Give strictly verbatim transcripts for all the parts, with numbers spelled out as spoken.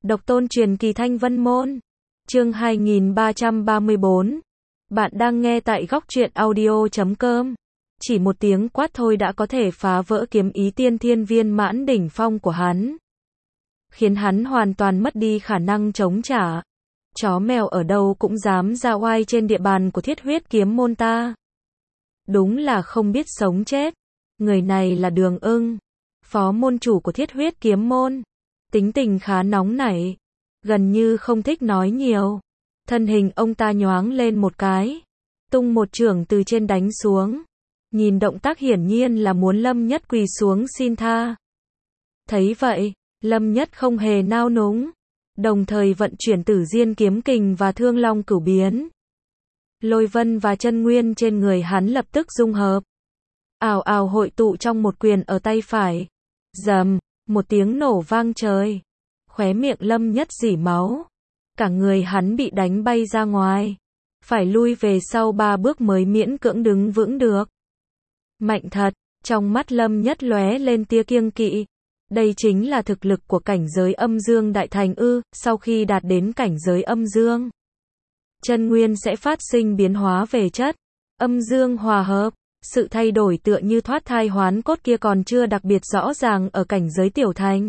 Độc tôn truyền kỳ Thanh Vân Môn. Chương hai nghìn ba trăm ba mươi bốn. Bạn đang nghe tại góc truyện audio chấm com. Chỉ một tiếng quát thôi đã có thể phá vỡ kiếm ý tiên thiên viên mãn đỉnh phong của hắn, khiến hắn hoàn toàn mất đi khả năng chống trả. Chó mèo ở đâu cũng dám ra oai trên địa bàn của Thiết Huyết Kiếm Môn ta. Đúng là không biết sống chết. Người này là Đường Ưng, phó môn chủ của Thiết Huyết Kiếm Môn. Tính tình khá nóng nảy, gần như không thích nói nhiều. Thân hình ông ta nhoáng lên một cái, tung một chưởng từ trên đánh xuống. Nhìn động tác hiển nhiên là muốn Lâm Nhất quỳ xuống xin tha. Thấy vậy, Lâm Nhất không hề nao núng, đồng thời vận chuyển Tử Diên kiếm kình và Thương Long cửu biến. Lôi vân và chân nguyên trên người hắn lập tức dung hợp, ào ào hội tụ trong một quyền ở tay phải. Rầm, một tiếng nổ vang trời. Khóe miệng Lâm Nhất rỉ máu, cả người hắn bị đánh bay ra ngoài, phải lui về sau ba bước mới miễn cưỡng đứng vững được. Mạnh thật. Trong mắt Lâm Nhất lóe lên tia kiêng kỵ. Đây chính là thực lực của cảnh giới âm dương đại thành ư? Sau khi đạt đến cảnh giới âm dương, chân nguyên sẽ phát sinh biến hóa về chất, âm dương hòa hợp. Sự thay đổi tựa như thoát thai hoán cốt kia còn chưa đặc biệt rõ ràng ở cảnh giới tiểu thành.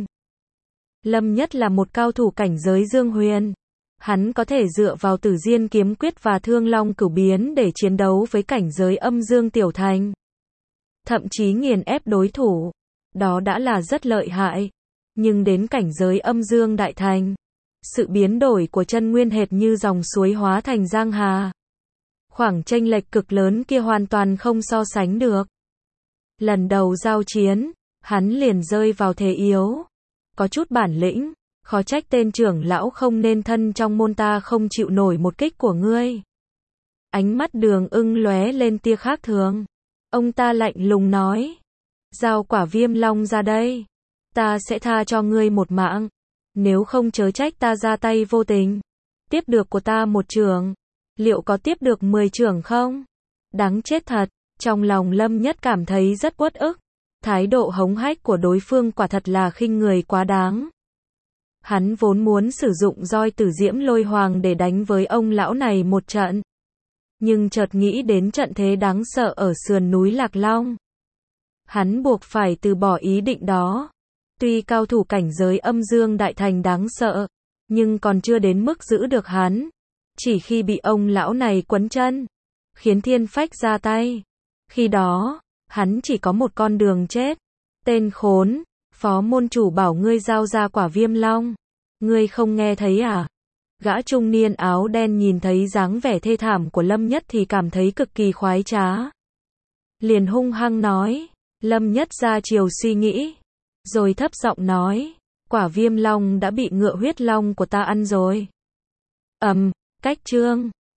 Lâm Nhất là một cao thủ cảnh giới dương huyền. Hắn có thể dựa vào Tử Diên kiếm quyết và Thương Long cửu biến để chiến đấu với cảnh giới âm dương tiểu thành, thậm chí nghiền ép đối thủ. Đó đã là rất lợi hại. Nhưng đến cảnh giới âm dương đại thành, sự biến đổi của chân nguyên hệt như dòng suối hóa thành giang hà. Khoảng chênh lệch cực lớn kia hoàn toàn không so sánh được. Lần đầu giao chiến, hắn liền rơi vào thế yếu. Có chút bản lĩnh, khó trách tên trưởng lão không nên thân trong môn ta không chịu nổi một kích của ngươi. Ánh mắt Đường Ưng lóe lên tia khác thường. Ông ta lạnh lùng nói, giao Quả Viêm Long ra đây, ta sẽ tha cho ngươi một mạng. Nếu không chớ trách ta ra tay vô tình. Tiếp được của ta một chưởng, liệu có tiếp được mười chưởng không? Đáng chết thật. Trong lòng Lâm Nhất cảm thấy rất uất ức. Thái độ hống hách của đối phương quả thật là khinh người quá đáng. Hắn vốn muốn sử dụng roi Tử Diễm Lôi Hoàng để đánh với ông lão này một trận, nhưng chợt nghĩ đến trận thế đáng sợ ở sườn núi Lạc Long, hắn buộc phải từ bỏ ý định đó. Tuy cao thủ cảnh giới âm dương đại thành đáng sợ, nhưng còn chưa đến mức giữ được hắn. Chỉ khi bị ông lão này quấn chân, khiến Thiên Phách ra tay, khi đó, hắn chỉ có một con đường chết. Tên khốn, phó môn chủ bảo ngươi giao ra Quả Viêm Long, ngươi không nghe thấy à? Gã trung niên áo đen nhìn thấy dáng vẻ thê thảm của Lâm Nhất thì cảm thấy cực kỳ khoái trá. Liền hung hăng nói. Lâm Nhất ra chiều suy nghĩ, rồi thấp giọng nói, Quả Viêm Long đã bị ngựa huyết long của ta ăn rồi. Ầm, cách chương.